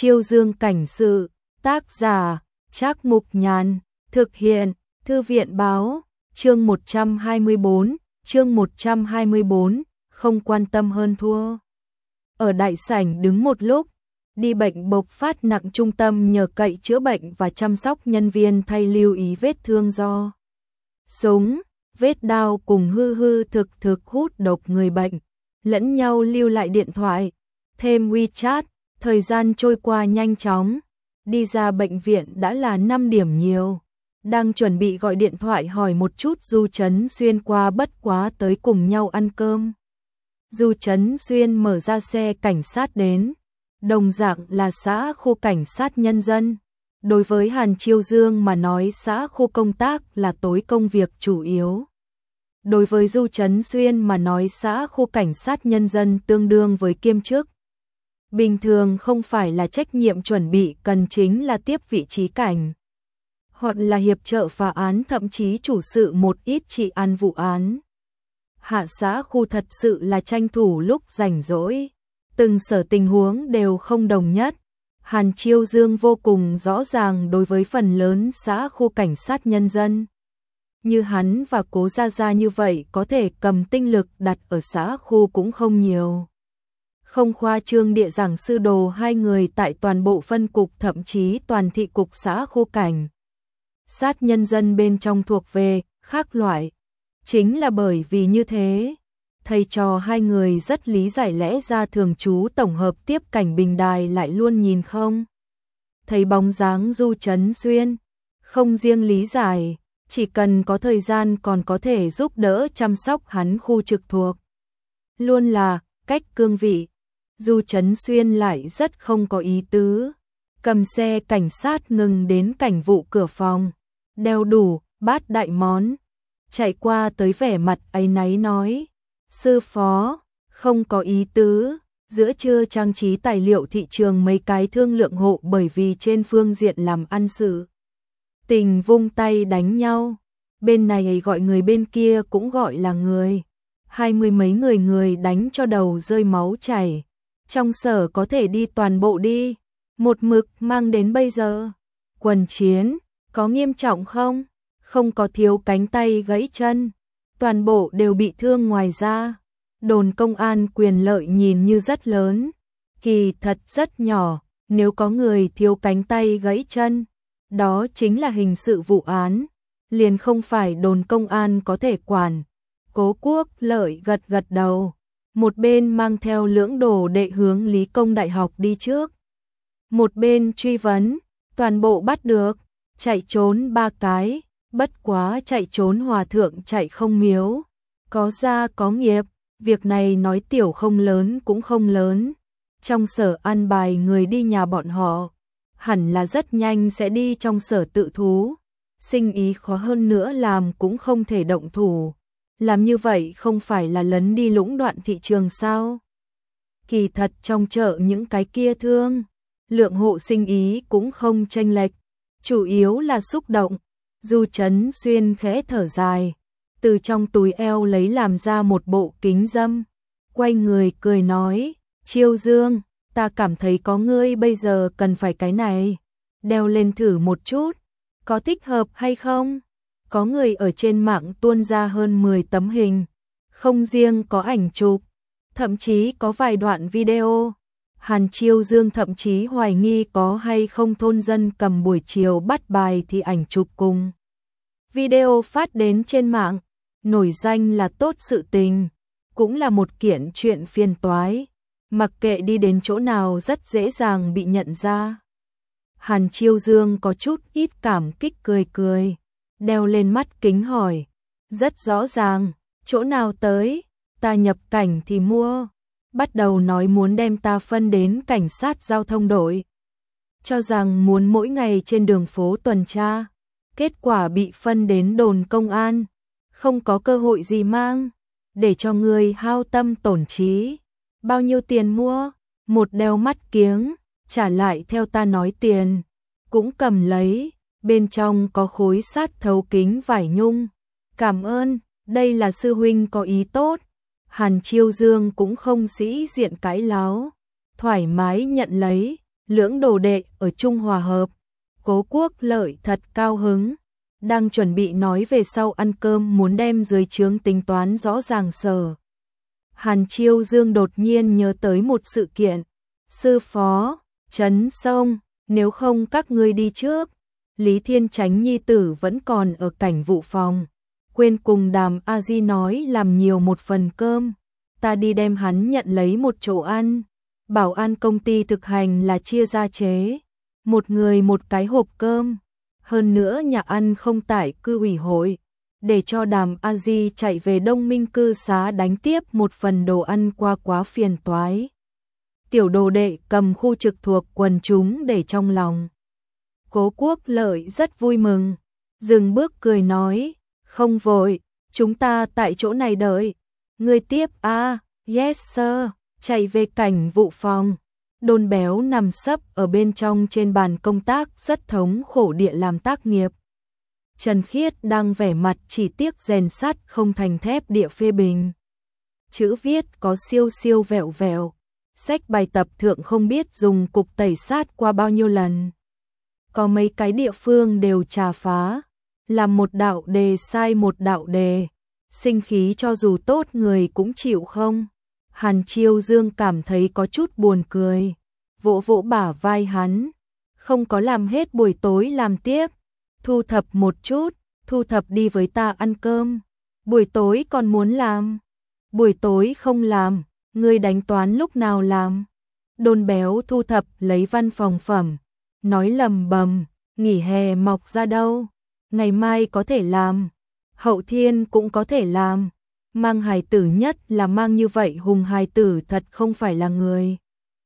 Chiêu Dương cảnh sự, tác giả, Trác Mục Nhàn, thực hiện, Thư viện báo, chương 124, không quan tâm hơn thua. Ở đại sảnh đứng một lúc, đi bệnh bộc phát nặng trung tâm nhờ cậy chữa bệnh và chăm sóc nhân viên thay lưu ý vết thương do súng, vết đao cùng hư thực hút độc người bệnh, lẫn nhau lưu lại điện thoại, thêm WeChat, thời gian trôi qua nhanh chóng, đi ra bệnh viện đã là 5 điểm nhiều, đang chuẩn bị gọi điện thoại hỏi một chút Du Trấn Xuyên qua bất quá tới cùng nhau ăn cơm. Du Trấn Xuyên mở ra xe cảnh sát đến, đồng dạng là xã khu cảnh sát nhân dân. Đối với Hàn Chiêu Dương mà nói xã khu công tác là tối công việc chủ yếu. Đối với Du Trấn Xuyên mà nói xã khu cảnh sát nhân dân tương đương với kiêm chức. Bình thường không phải là trách nhiệm chuẩn bị cần chính là tiếp vị trí cảnh. Hoặc là hiệp trợ phá án thậm chí chủ sự một ít trị an vụ án. Hạ xã khu thật sự là tranh thủ lúc rảnh rỗi. Từng sở tình huống đều không đồng nhất. Hàn Chiêu Dương vô cùng rõ ràng đối với phần lớn xã khu cảnh sát nhân dân. Như hắn và Cố Gia Gia như vậy có thể cầm tinh lực đặt ở xã khu cũng không nhiều. Không khoa trương địa giảng sư đồ hai người tại toàn bộ phân cục thậm chí toàn thị cục xã khu cảnh. Sát nhân dân bên trong thuộc về khác loại. Chính là bởi vì như thế, thầy trò hai người rất lý giải lẽ ra thường trú tổng hợp tiếp cảnh bình đài lại luôn nhìn không. Thấy bóng dáng Du Trấn Xuyên, không riêng lý giải, chỉ cần có thời gian còn có thể giúp đỡ chăm sóc hắn khu trực thuộc. Luôn là cách cương vị, Du Trấn Xuyên lại rất không có ý tứ. Cầm xe cảnh sát ngừng đến cảnh vụ cửa phòng, đeo đủ, bát đại món. Chạy qua tới vẻ mặt áy náy nói, sư phó, không có ý tứ, giữa trưa trang trí tài liệu thị trường mấy cái thương lượng hộ bởi vì trên phương diện làm ăn sự. Tình vung tay đánh nhau, bên này gọi người bên kia cũng gọi là người. 20 mấy người đánh cho đầu rơi máu chảy. Trong sở có thể đi toàn bộ đi, một mực mang đến bây giờ. Quần chiến, có nghiêm trọng không? Không có thiếu cánh tay gãy chân, toàn bộ đều bị thương ngoài ra. Đồn công an quyền lợi nhìn như rất lớn, kỳ thật rất nhỏ, nếu có người thiếu cánh tay gãy chân, đó chính là hình sự vụ án, liền không phải đồn công an có thể quản. Cố Quốc Lợi gật đầu, một bên mang theo lưỡng đồ đệ hướng Lý Công Đại học đi trước. Một bên truy vấn, toàn bộ bắt được, chạy trốn 3 cái. Bất quá chạy trốn hòa thượng chạy không miếu, có gia có nghiệp, việc này nói tiểu không lớn cũng không lớn. Trong sở an bài người đi nhà bọn họ, hẳn là rất nhanh sẽ đi trong sở tự thú. Sinh ý khó hơn nữa làm cũng không thể động thủ. Làm như vậy không phải là lấn đi lũng đoạn thị trường sao? Kỳ thật trong chợ những cái kia thương, lượng hộ sinh ý cũng không chênh lệch, chủ yếu là xúc động. Du Trấn Xuyên khẽ thở dài, từ trong túi eo lấy làm ra một bộ kính dâm, quay người cười nói, Chiêu Dương, ta cảm thấy có ngươi bây giờ cần phải cái này, đeo lên thử một chút, có thích hợp hay không? Có người ở trên mạng tuôn ra hơn 10 tấm hình, không riêng có ảnh chụp, thậm chí có vài đoạn video. Hàn Chiêu Dương thậm chí hoài nghi có hay không thôn dân cầm buổi chiều bắt bài thì ảnh chụp cùng. Video phát đến trên mạng, nổi danh là tốt sự tình, cũng là một kiện chuyện phiền toái, mặc kệ đi đến chỗ nào rất dễ dàng bị nhận ra. Hàn Chiêu Dương có chút ít cảm kích cười, đeo lên mắt kính hỏi, rất rõ ràng, chỗ nào tới, ta nhập cảnh thì mua. Bắt đầu nói muốn đem ta phân đến cảnh sát giao thông đội. Cho rằng muốn mỗi ngày trên đường phố tuần tra. Kết quả bị phân đến đồn công an. Không có cơ hội gì mang. Để cho người hao tâm tổn trí. Bao nhiêu tiền mua? Một đeo mắt kiếng. Trả lại theo ta nói tiền. Cũng cầm lấy. Bên trong có khối sát thấu kính vải nhung. Cảm ơn, đây là sư huynh có ý tốt. Hàn Chiêu Dương cũng không sĩ diện cãi láo, thoải mái nhận lấy, lưỡng đồ đệ ở chung hòa hợp. Cố Quốc Lợi thật cao hứng, đang chuẩn bị nói về sau ăn cơm muốn đem dưới trướng tính toán rõ ràng sở. Hàn Chiêu Dương đột nhiên nhớ tới một sự kiện. Sư phó, Trấn Sông, nếu không các ngươi đi trước. Lý Thiên Chánh nhi tử vẫn còn ở cảnh vụ phòng. Quên cùng Đàm A Di nói làm nhiều một phần cơm. Ta đi đem hắn nhận lấy một chỗ ăn. Bảo an công ty thực hành là chia ra chế. Một người một cái hộp cơm. Hơn nữa nhà ăn không tải cư ủy hội. Để cho Đàm A Di chạy về Đông Minh cư xá đánh tiếp một phần đồ ăn qua quá phiền toái. Tiểu đồ đệ cầm khu trực thuộc quần chúng để trong lòng. Cố Quốc Lợi rất vui mừng. Dừng bước cười nói. Không vội, chúng ta tại chỗ này đợi. Ngươi tiếp a. Yes sir. Chạy về cảnh vụ phòng. Đôn Béo nằm sấp ở bên trong trên bàn công tác rất thống khổ địa làm tác nghiệp. Trần Khiết đang vẻ mặt chỉ tiếc rèn sắt không thành thép địa phê bình. Chữ viết có siêu siêu vẹo vẹo. Sách bài tập thượng không biết dùng cục tẩy sát qua bao nhiêu lần. Có mấy cái địa phương đều trà phá. Làm một đạo đề sai một đạo đề. Sinh khí cho dù tốt người cũng chịu không. Hàn Chiêu Dương cảm thấy có chút buồn cười. Vỗ vỗ bả vai hắn. Không có làm hết buổi tối làm tiếp. Thu thập một chút. Thu thập đi với ta ăn cơm. Buổi tối còn muốn làm. Buổi tối không làm. Ngươi đánh toán lúc nào làm. Đôn Béo thu thập lấy văn phòng phẩm. Nói lầm bầm. Nghỉ hè mọc ra đâu. Ngày mai có thể làm. Hậu thiên cũng có thể làm. Mang hài tử nhất là mang như vậy hùng hài tử thật không phải là người.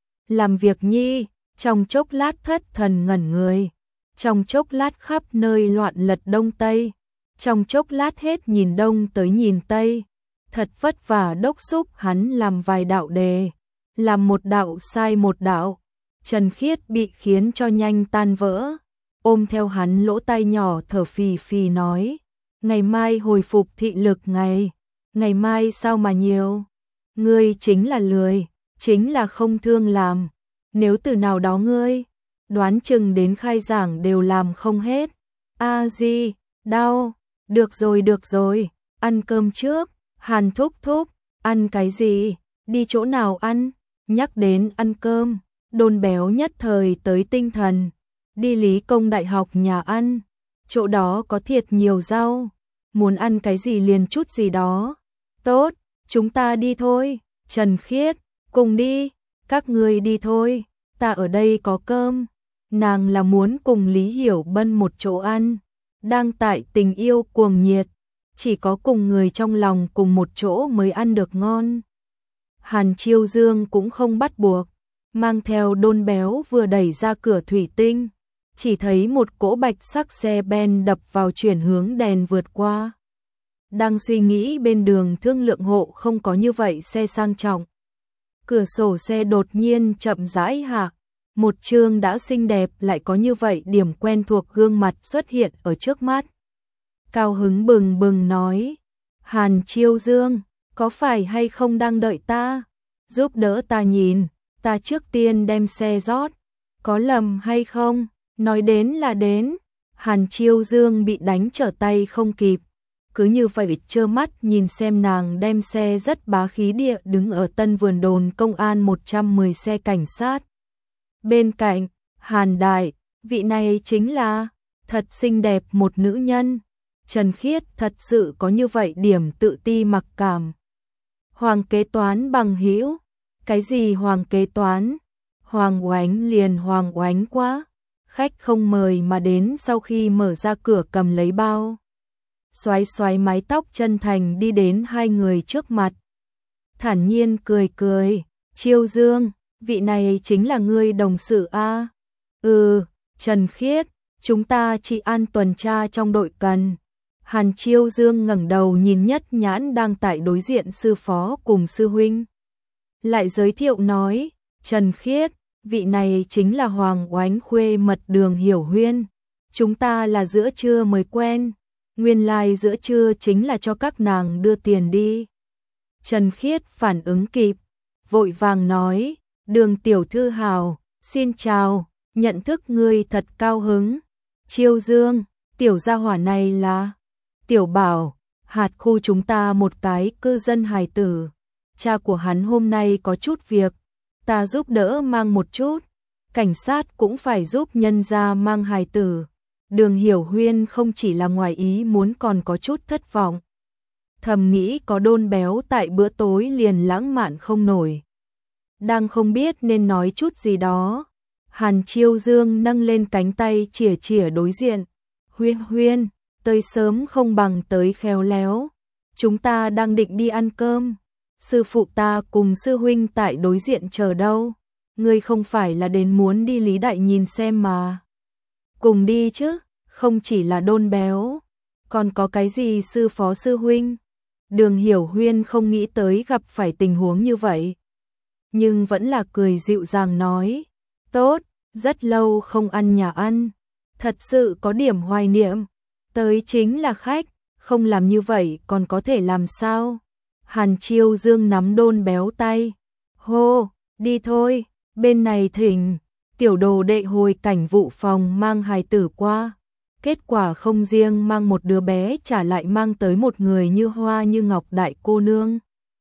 Làm việc nhi, trong chốc lát thất thần ngẩn người. Trong chốc lát khắp nơi loạn lật đông tây. Trong chốc lát hết nhìn đông tới nhìn tây. Thật vất vả đốc xúc hắn làm vài đạo đề. Làm một đạo sai một đạo. Trần Khiết bị khiến cho nhanh tan vỡ. Ôm theo hắn lỗ tai nhỏ thở phì phì nói. Ngày mai hồi phục thị lực ngày. Ngày mai sao mà nhiều. Ngươi chính là lười. Chính là không thương làm. Nếu từ nào đó ngươi. Đoán chừng đến khai giảng đều làm không hết. A Di, đau. Được rồi. Ăn cơm trước. Hàn thúc thúc. Ăn cái gì? Đi chỗ nào ăn? Nhắc đến ăn cơm. Đôn Béo nhất thời tới tinh thần. Đi Lý Công Đại học nhà ăn. Chỗ đó có thiệt nhiều rau. Muốn ăn cái gì liền chút gì đó. Tốt, chúng ta đi thôi. Trần Khiết, cùng đi. Các ngươi đi thôi. Ta ở đây có cơm. Nàng là muốn cùng Lý Hiểu Bân một chỗ ăn. Đang tại tình yêu cuồng nhiệt. Chỉ có cùng người trong lòng cùng một chỗ mới ăn được ngon. Hàn Chiêu Dương cũng không bắt buộc. Mang theo Đôn Béo vừa đẩy ra cửa thủy tinh. Chỉ thấy một cỗ bạch sắc xe ben đập vào chuyển hướng đèn vượt qua. Đang suy nghĩ bên đường thương lượng hộ không có như vậy xe sang trọng. Cửa sổ xe đột nhiên chậm rãi hạ. Một chương đã xinh đẹp lại có như vậy điểm quen thuộc gương mặt xuất hiện ở trước mắt. Cao hứng bừng bừng nói. Hàn Chiêu Dương, có phải hay không đang đợi ta? Giúp đỡ ta nhìn, ta trước tiên đem xe rót. Có lầm hay không? Nói đến là đến. Hàn Chiêu Dương bị đánh trở tay không kịp. Cứ như vậy trơ mắt nhìn xem nàng đem xe rất bá khí địa đứng ở tân vườn đồn công an 110 xe cảnh sát. Bên cạnh, Hàn Đại, vị này chính là thật xinh đẹp một nữ nhân. Trần Khiết thật sự có như vậy điểm tự ti mặc cảm. Hoàng kế toán bằng hữu. Cái gì hoàng kế toán? Hoàng Oánh liền Hoàng Oánh quá. Khách không mời mà đến sau khi mở ra cửa cầm lấy bao. Xoái xoái mái tóc chân thành đi đến hai người trước mặt. Thản nhiên cười cười. Chiêu Dương, vị này chính là ngươi đồng sự a? Ừ, Trần Khiết, chúng ta chỉ an tuần tra trong đội cần. Hàn Chiêu Dương ngẩng đầu nhìn Nhất Nhãn đang tại đối diện sư phó cùng sư huynh. Lại giới thiệu nói, Trần Khiết, vị này chính là Hoàng Oánh khuê mật Đường Hiểu Huyên. Chúng ta là giữa trưa mới quen. Nguyên lai giữa trưa chính là cho các nàng đưa tiền đi. Trần Khiết phản ứng kịp, vội vàng nói, Đường tiểu thư hào, Xin chào, nhận thức ngươi thật cao hứng. Chiêu Dương, tiểu gia hỏa này là Tiểu Bảo, hạt khu chúng ta một cái cư dân hài tử. Cha của hắn hôm nay có chút việc, ta giúp đỡ mang một chút. Cảnh sát cũng phải giúp nhân gia mang hài tử. Đường Hiểu Huyên không chỉ là ngoài ý muốn còn có chút thất vọng. Thầm nghĩ có đôn béo tại bữa tối liền lãng mạn không nổi. Đang không biết nên nói chút gì đó. Hàn Chiêu Dương nâng lên cánh tay chỉa chỉa đối diện. Huyên Huyên, tới sớm không bằng tới khéo léo. Chúng ta đang định đi ăn cơm. Sư phụ ta cùng sư huynh tại đối diện chờ đâu. Ngươi không phải là đến muốn đi Lý Đại nhìn xem mà. Cùng đi chứ, không chỉ là đôn béo. Còn có cái gì sư phó sư huynh? Đường Hiểu Huyên không nghĩ tới gặp phải tình huống như vậy. Nhưng vẫn là cười dịu dàng nói. Tốt, rất lâu không ăn nhà ăn. Thật sự có điểm hoài niệm. Tới chính là khách, không làm như vậy còn có thể làm sao? Hàn Chiêu Dương nắm đôn béo tay. Hô, đi thôi, bên này thỉnh. Tiểu đồ đệ hồi cảnh vụ phòng mang hài tử qua. Kết quả không riêng mang một đứa bé trả lại mang tới một người như hoa như ngọc đại cô nương.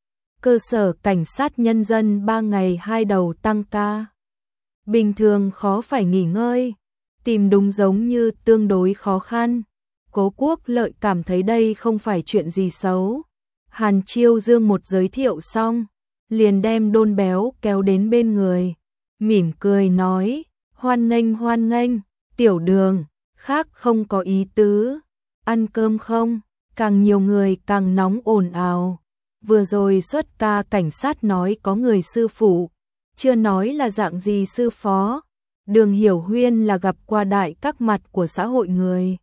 Cơ sở cảnh sát nhân dân 3 ngày 2 đầu tăng ca. Bình thường khó phải nghỉ ngơi. Tìm đúng giống như tương đối khó khăn. Cố Quốc Lợi cảm thấy đây không phải chuyện gì xấu. Hàn Chiêu Dương một giới thiệu xong, liền đem đôn béo kéo đến bên người. Mỉm cười nói, hoan nghênh, tiểu Đường, khác không có ý tứ. Ăn cơm không? Càng nhiều người càng nóng ồn ào. Vừa rồi xuất ca cảnh sát nói có người sư phụ, chưa nói là dạng gì sư phó. Đường Hiểu Huyên là gặp qua đại các mặt của xã hội người.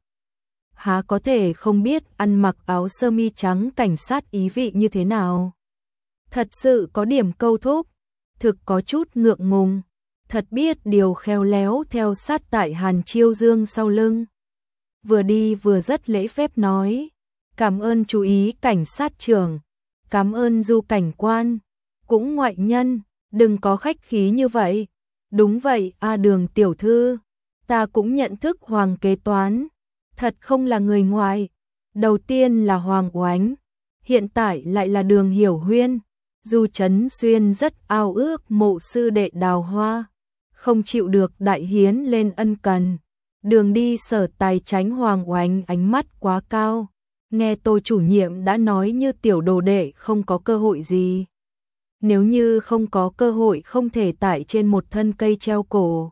Há có thể không biết ăn mặc áo sơ mi trắng cảnh sát ý vị như thế nào. Thật sự có điểm câu thúc, thực có chút ngượng ngùng, thật biết điều khéo léo theo sát tại Hàn Chiêu Dương sau lưng. Vừa đi vừa rất lễ phép nói, cảm ơn chú ý cảnh sát trưởng, cảm ơn du cảnh quan, cũng ngoại nhân, đừng có khách khí như vậy. Đúng vậy, Đường tiểu thư, ta cũng nhận thức Hoàng kế toán, thật không là người ngoài. Đầu tiên là Hoàng Oánh, hiện tại lại là Đường Hiểu Huyên. Du Trấn Xuyên rất ao ước mộ sư đệ Đào Hoa, không chịu được đại hiến lên ân cần. Đường đi sở tài tránh Hoàng Oánh ánh mắt quá cao, nghe Tô chủ nhiệm đã nói như tiểu đồ đệ không có cơ hội gì. Nếu như không có cơ hội không thể tại trên một thân cây treo cổ.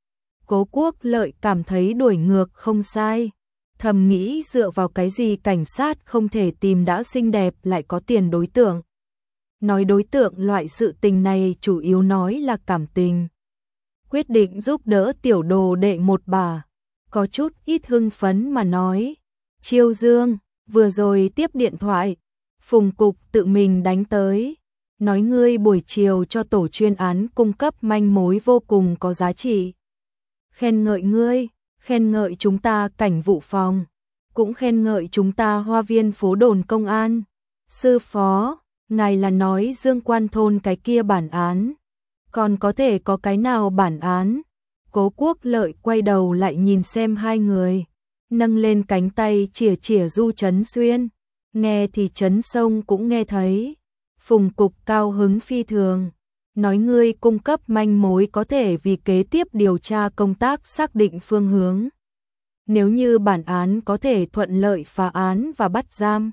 Cố Quốc Lợi cảm thấy đuổi ngược không sai, thầm nghĩ dựa vào cái gì cảnh sát không thể tìm đã xinh đẹp lại có tiền đối tượng. Nói đối tượng loại sự tình này chủ yếu nói là cảm tình. Quyết định giúp đỡ tiểu đồ đệ một bà, có chút ít hưng phấn mà nói. Chiêu Dương, vừa rồi tiếp điện thoại, Phùng Cục tự mình đánh tới. Nói ngươi buổi chiều cho tổ chuyên án cung cấp manh mối vô cùng có giá trị. Khen ngợi ngươi, khen ngợi chúng ta cảnh vụ phòng, cũng khen ngợi chúng ta hoa viên phố đồn công an. Sư phó, ngài là nói Dương Quan thôn cái kia bản án, còn có thể có cái nào bản án? Cố Quốc Lợi quay đầu lại nhìn xem hai người, nâng lên cánh tay chỉa chỉa Du Trấn Xuyên, nghe thì Trấn Sông cũng nghe thấy. Phùng Cục cao hứng phi thường, nói ngươi cung cấp manh mối có thể vì kế tiếp điều tra công tác xác định phương hướng. Nếu như bản án có thể thuận lợi phá án và bắt giam,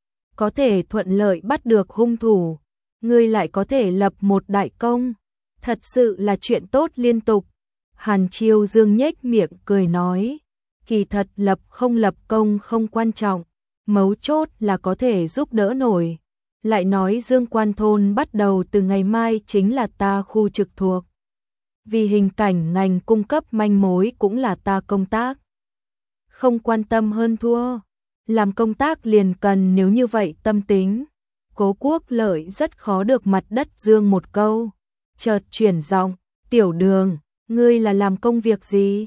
có thể thuận lợi bắt được hung thủ, ngươi lại có thể lập một đại công, thật sự là chuyện tốt liên tục. Hàn Chiêu Dương nhếch miệng cười nói, kỳ thật lập không lập công không quan trọng, mấu chốt là có thể giúp đỡ nổi. Lại nói Dương Quan thôn bắt đầu từ ngày mai chính là ta khu trực thuộc. Vì hình cảnh ngành cung cấp manh mối cũng là ta công tác. Không quan tâm hơn thua, làm công tác liền cần nếu như vậy tâm tính. Cố Quốc Lợi rất khó được mặt đất dương một câu, chợt chuyển giọng, tiểu Đường, ngươi là làm công việc gì?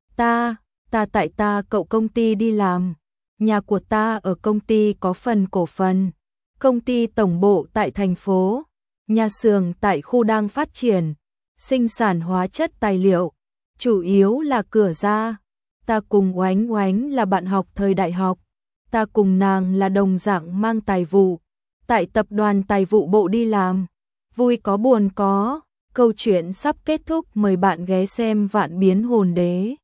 Ta tại ta cậu công ty đi làm, nhà của ta ở công ty có phần cổ phần. Công ty tổng bộ tại thành phố, nhà xưởng tại khu đang phát triển, sinh sản hóa chất tài liệu, chủ yếu là cửa ra. Ta cùng Oánh Oánh là bạn học thời đại học, ta cùng nàng là đồng dạng mang tài vụ, tại tập đoàn tài vụ bộ đi làm. Vui có buồn có, câu chuyện sắp kết thúc, mời bạn ghé xem Vạn Biến Hồn Đế.